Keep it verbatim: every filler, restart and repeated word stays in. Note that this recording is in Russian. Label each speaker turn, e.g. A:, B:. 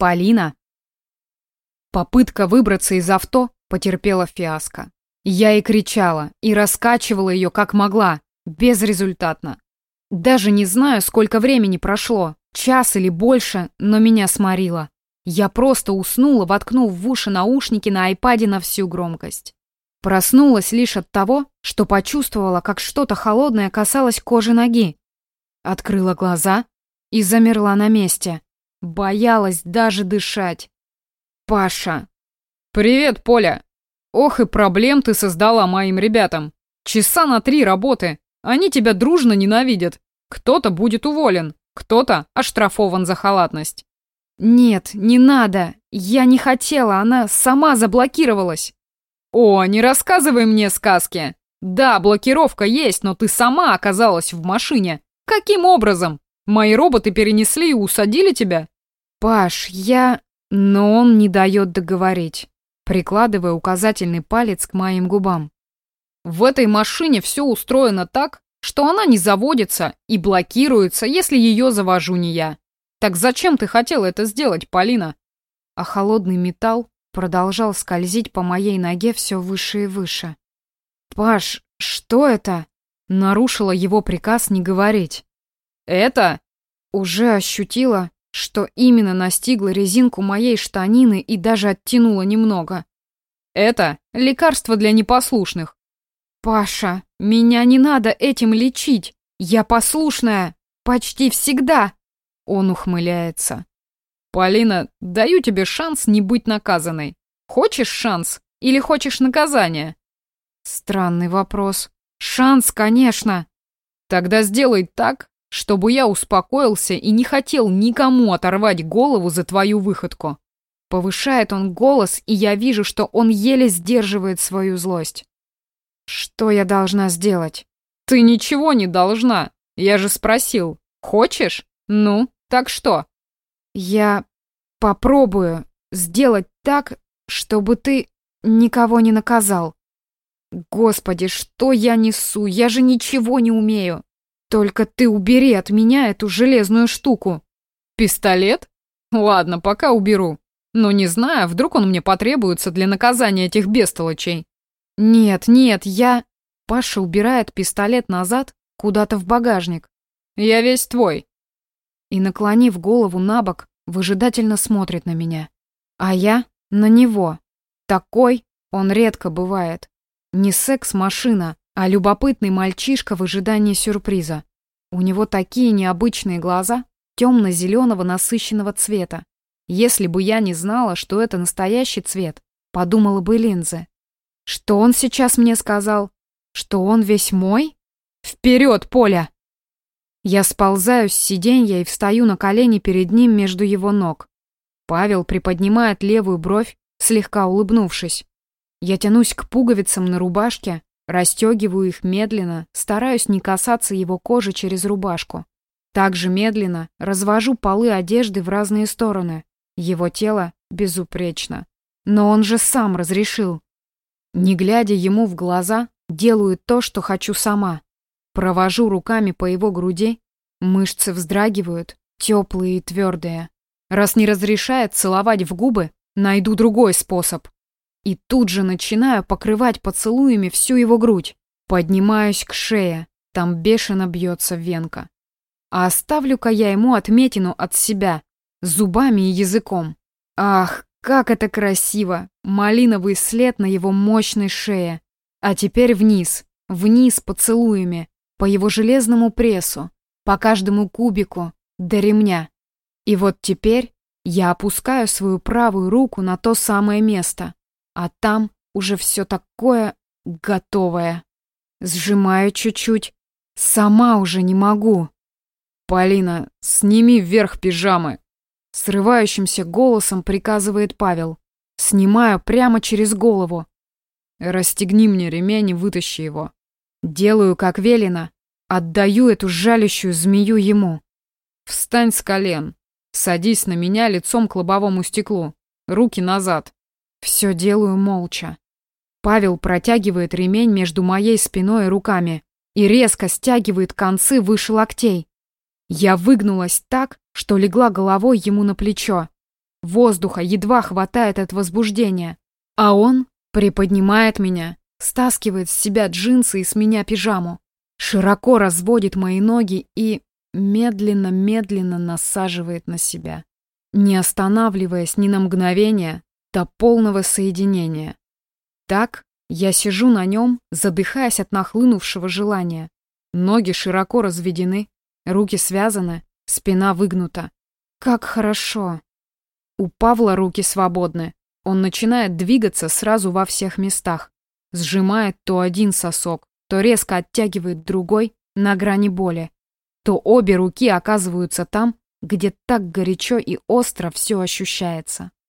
A: Полина. Попытка выбраться из авто потерпела фиаско. Я и кричала, и раскачивала ее как могла, безрезультатно. Даже не знаю, сколько времени прошло, час или больше, но меня сморило. Я просто уснула, воткнув в уши наушники на айпаде на всю громкость. Проснулась лишь от того, что почувствовала, как что-то холодное касалось кожи ноги. Открыла глаза и замерла на месте. Боялась даже дышать. Паша.
B: «Привет, Поля. Ох и проблем ты создала моим ребятам. Часа на три работы. Они тебя дружно ненавидят. Кто-то будет уволен, кто-то оштрафован за халатность».
A: «Нет, не надо. Я не хотела, она сама заблокировалась».
B: «О, не рассказывай мне сказки. Да, блокировка есть, но ты сама оказалась в машине. Каким образом? Мои роботы перенесли и усадили тебя?»
A: «Паш, я...» Но он не дает договорить, прикладывая указательный палец к моим губам.
B: «В этой машине все устроено так, что она не заводится и блокируется, если ее завожу не я. Так зачем ты хотела это сделать, Полина?»
A: А холодный металл продолжал скользить по моей ноге все выше и выше. «Паш, что это?» Нарушила его приказ не говорить.
B: «Это?»
A: Уже ощутила, что именно настигла резинку моей штанины и даже оттянула немного.
B: «Это лекарство для непослушных».
A: «Паша, меня не надо этим лечить. Я послушная. Почти всегда». Он ухмыляется.
B: «Полина, даю тебе шанс не быть наказанной. Хочешь шанс или хочешь наказание?»
A: Странный вопрос. Шанс, конечно.
B: Тогда сделай так, чтобы я успокоился и не хотел никому оторвать голову за твою выходку.
A: Повышает он голос, и я вижу, что он еле сдерживает свою злость. Что я должна сделать?
B: Ты ничего не должна. Я же спросил. Хочешь? Ну, так что?
A: Я попробую сделать так, чтобы ты никого не наказал. Господи, что я несу? Я же ничего не умею. Только ты убери от меня эту железную штуку.
B: Пистолет? Ладно, пока уберу. Но не знаю, вдруг он мне потребуется для наказания этих бестолочей.
A: Нет, нет, я... Паша убирает пистолет назад, куда-то в багажник.
B: Я весь твой.
A: И, наклонив голову на бок, выжидательно смотрит на меня. А я на него. Такой он редко бывает. Не секс-машина, а любопытный мальчишка в ожидании сюрприза. У него такие необычные глаза, темно-зеленого насыщенного цвета. Если бы я не знала, что это настоящий цвет, подумала бы линзы. Что он сейчас мне сказал? Что он весь мой? Вперед, Поля! Я сползаю с сиденья и встаю на колени перед ним между его ног. Павел приподнимает левую бровь, слегка улыбнувшись. Я тянусь к пуговицам на рубашке, расстегиваю их медленно, стараюсь не касаться его кожи через рубашку. Также медленно развожу полы одежды в разные стороны. Его тело безупречно. Но он же сам разрешил. Не глядя ему в глаза, делаю то, что хочу сама. Провожу руками по его груди, мышцы вздрагивают, теплые и твердые. Раз не разрешает целовать в губы, найду другой способ. И тут же начинаю покрывать поцелуями всю его грудь. Поднимаюсь к шее, там бешено бьется венка. А оставлю-ка я ему отметину от себя, зубами и языком. Ах, как это красиво! Малиновый след на его мощной шее. А теперь вниз, вниз поцелуями, по его железному прессу, по каждому кубику, до ремня. И вот теперь я опускаю свою правую руку на то самое место, а там уже все такое готовое. Сжимаю чуть-чуть, сама уже не могу.
B: «Полина, сними вверх пижамы!»
A: Срывающимся голосом приказывает Павел. Снимаю прямо через голову.
B: «Расстегни мне ремень и вытащи его».
A: Делаю, как велено. Отдаю эту жалящую змею ему.
B: «Встань с колен. Садись на меня лицом к лобовому стеклу. Руки назад».
A: Все делаю молча. Павел протягивает ремень между моей спиной и руками и резко стягивает концы выше локтей. Я выгнулась так, что легла головой ему на плечо. Воздуха едва хватает от возбуждения. А он приподнимает меня, стаскивает с себя джинсы и с меня пижаму, широко разводит мои ноги и медленно-медленно насаживает на себя, не останавливаясь ни на мгновение до полного соединения. Так я сижу на нем, задыхаясь от нахлынувшего желания. Ноги широко разведены, руки связаны, спина выгнута. Как хорошо! У Павла руки свободны. Он начинает двигаться сразу во всех местах. Сжимает то один сосок, то резко оттягивает другой на грани боли. То обе руки оказываются там, где так горячо и остро все ощущается.